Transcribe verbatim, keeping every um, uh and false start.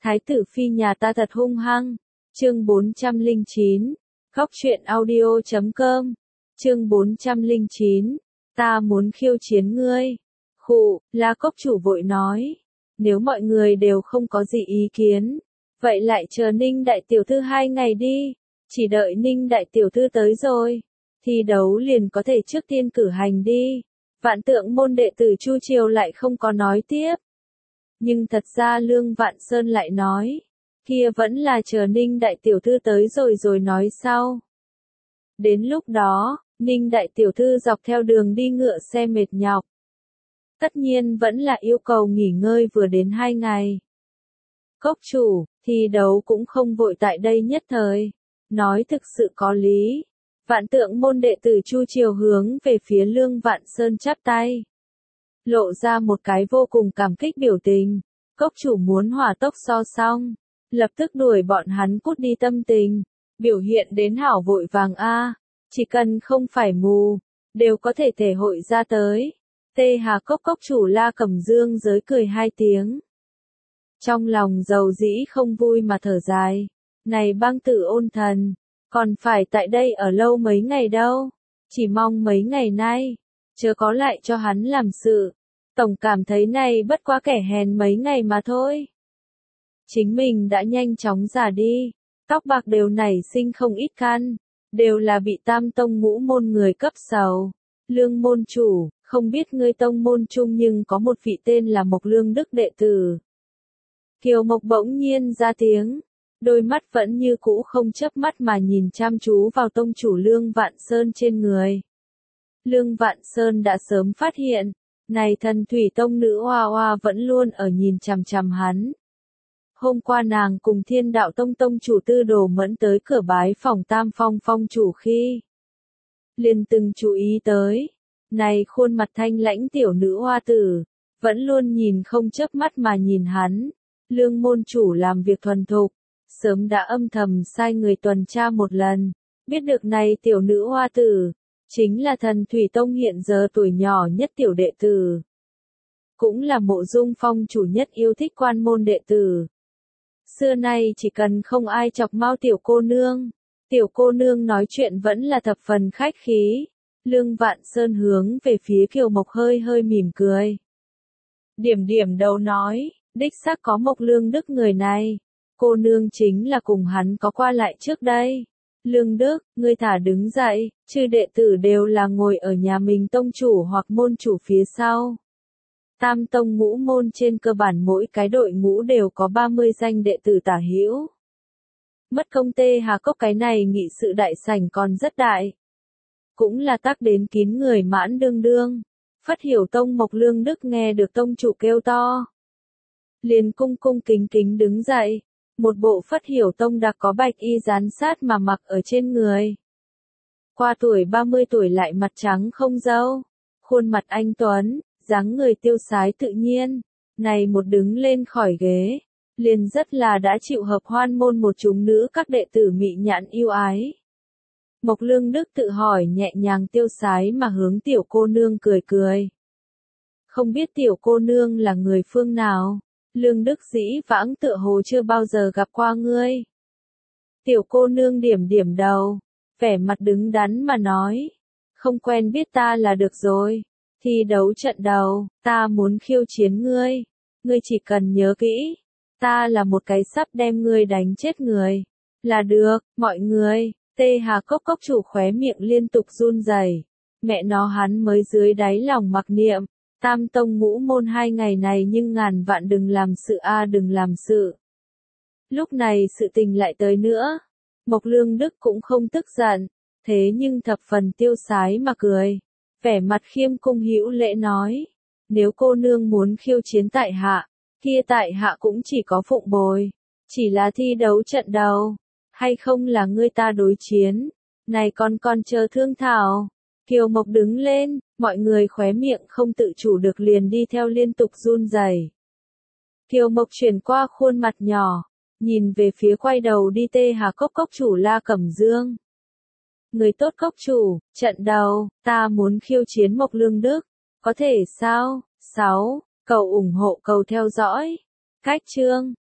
Thái tử phi nhà ta thật hung hăng. Chương bốn trăm lẻ chín. Góc truyện audio chấm com. Chương bốn trăm lẻ chín. Ta muốn khiêu chiến ngươi. Khụ, La Cốc chủ vội nói. Nếu mọi người đều không có gì ý kiến, vậy lại chờ Ninh đại tiểu thư hai ngày đi. Chỉ đợi Ninh đại tiểu thư tới rồi, thi đấu liền có thể trước tiên cử hành đi. Vạn Tượng môn đệ tử Chu Triều lại không có nói tiếp. Nhưng thật ra Lương Vạn Sơn lại nói, kia vẫn là chờ Ninh đại tiểu thư tới rồi rồi nói sau. Đến lúc đó, Ninh đại tiểu thư dọc theo đường đi ngựa xe mệt nhọc. Tất nhiên vẫn là yêu cầu nghỉ ngơi vừa đến hai ngày. Cốc chủ, thi đấu cũng không vội tại đây nhất thời. Nói thực sự có lý. Vạn Tượng môn đệ tử Chu Triều hướng về phía Lương Vạn Sơn chắp tay. Lộ ra một cái vô cùng cảm kích biểu tình. Cốc chủ muốn hỏa tốc so xong. Lập tức đuổi bọn hắn cút đi tâm tình. Biểu hiện đến hảo vội vàng a. Chỉ cần không phải mù, đều có thể thể hội ra tới. Tê Hà Cốc cốc chủ La Cẩm Dương giới cười hai tiếng. Trong lòng giàu dĩ không vui mà thở dài. Này băng tử ôn thần, còn phải tại đây ở lâu mấy ngày đâu. Chỉ mong mấy ngày nay, chớ có lại cho hắn làm sự. Tổng cảm thấy này bất quá kẻ hèn mấy ngày mà thôi. Chính mình đã nhanh chóng già đi, tóc bạc đều nảy sinh không ít căn, đều là bị tam tông ngũ môn người cấp sầu. Lương môn chủ, không biết ngươi tông môn chung nhưng có một vị tên là Mộc Lương Đức đệ tử. Kiều Mộc bỗng nhiên ra tiếng, đôi mắt vẫn như cũ không chớp mắt mà nhìn chăm chú vào tông chủ Lương Vạn Sơn trên người. Lương Vạn Sơn đã sớm phát hiện, này thần thủy tông nữ hoa hoa vẫn luôn ở nhìn chằm chằm hắn. Hôm qua nàng cùng Thiên Đạo Tông tông chủ Tư Đồ Mẫn tới cửa bái phòng Tam Phong phong chủ khi liền từng chú ý tới, này khuôn mặt thanh lãnh tiểu nữ hoa tử, vẫn luôn nhìn không chớp mắt mà nhìn hắn. Lương môn chủ làm việc thuần thục, sớm đã âm thầm sai người tuần tra một lần, biết được này tiểu nữ hoa tử, chính là thần thủy tông hiện giờ tuổi nhỏ nhất tiểu đệ tử. Cũng là Mộ Dung phong chủ nhất yêu thích quan môn đệ tử. Xưa nay chỉ cần không ai chọc mau tiểu cô nương, tiểu cô nương nói chuyện vẫn là thập phần khách khí. Lương Vạn Sơn hướng về phía Kiều Mộc hơi hơi mỉm cười. Điểm điểm đầu nói, đích xác có Mộc Lương Đức người này. Cô nương chính là cùng hắn có qua lại trước đây. Lương Đức, ngươi thả đứng dậy, chư đệ tử đều là ngồi ở nhà mình tông chủ hoặc môn chủ phía sau. Tam tông ngũ môn trên cơ bản mỗi cái đội ngũ đều có ba mươi danh đệ tử tả hữu. Mất công Tê Hà Cốc cái này nghị sự đại sảnh còn rất đại. Cũng là tác đến kín người mãn đương đương. Phất Hiểu Tông Mộc Lương Đức nghe được tông chủ kêu to, liền cung cung kính kính đứng dậy. Một bộ Phất Hiểu Tông đặc có bạch y dán sát mà mặc ở trên người. Qua tuổi ba mươi tuổi lại mặt trắng không râu, khuôn mặt anh tuấn, dáng người tiêu sái tự nhiên, này một đứng lên khỏi ghế, liền rất là đã chịu hợp hoan môn một chúng nữ các đệ tử mị nhãn yêu ái. Mộc Lương Đức tự hỏi nhẹ nhàng tiêu sái mà hướng tiểu cô nương cười cười. Không biết tiểu cô nương là người phương nào? Lương Đức dĩ vãng tựa hồ chưa bao giờ gặp qua ngươi. Tiểu cô nương điểm điểm đầu, vẻ mặt đứng đắn mà nói. Không quen biết ta là được rồi. Thi đấu trận đầu, ta muốn khiêu chiến ngươi. Ngươi chỉ cần nhớ kỹ, ta là một cái sắp đem ngươi đánh chết người. Là được, mọi người. Tê Hà Cốc cốc chủ khóe miệng liên tục run rẩy. Mẹ nó hắn mới dưới đáy lòng mặc niệm. Tam tông ngũ môn hai ngày này nhưng ngàn vạn đừng làm sự a à đừng làm sự. Lúc này sự tình lại tới nữa. Mộc Lương Đức cũng không tức giận, thế nhưng thập phần tiêu sái mà cười. Vẻ mặt khiêm cung hữu lễ nói. Nếu cô nương muốn khiêu chiến tại hạ, kia tại hạ cũng chỉ có phụng bồi. Chỉ là thi đấu trận đầu, hay không là ngươi ta đối chiến. Này con con chờ thương thảo. Kiều Mộc đứng lên, mọi người khóe miệng không tự chủ được liền đi theo liên tục run rẩy. Kiều Mộc chuyển qua khuôn mặt nhỏ, nhìn về phía quay đầu đi Tê Hà Cốc cốc chủ La Cẩm Dương. Người tốt cốc chủ, trận đầu, ta muốn khiêu chiến Mộc Lương Đức, có thể sao? sáu. Cầu ủng hộ cầu theo dõi. Cách chương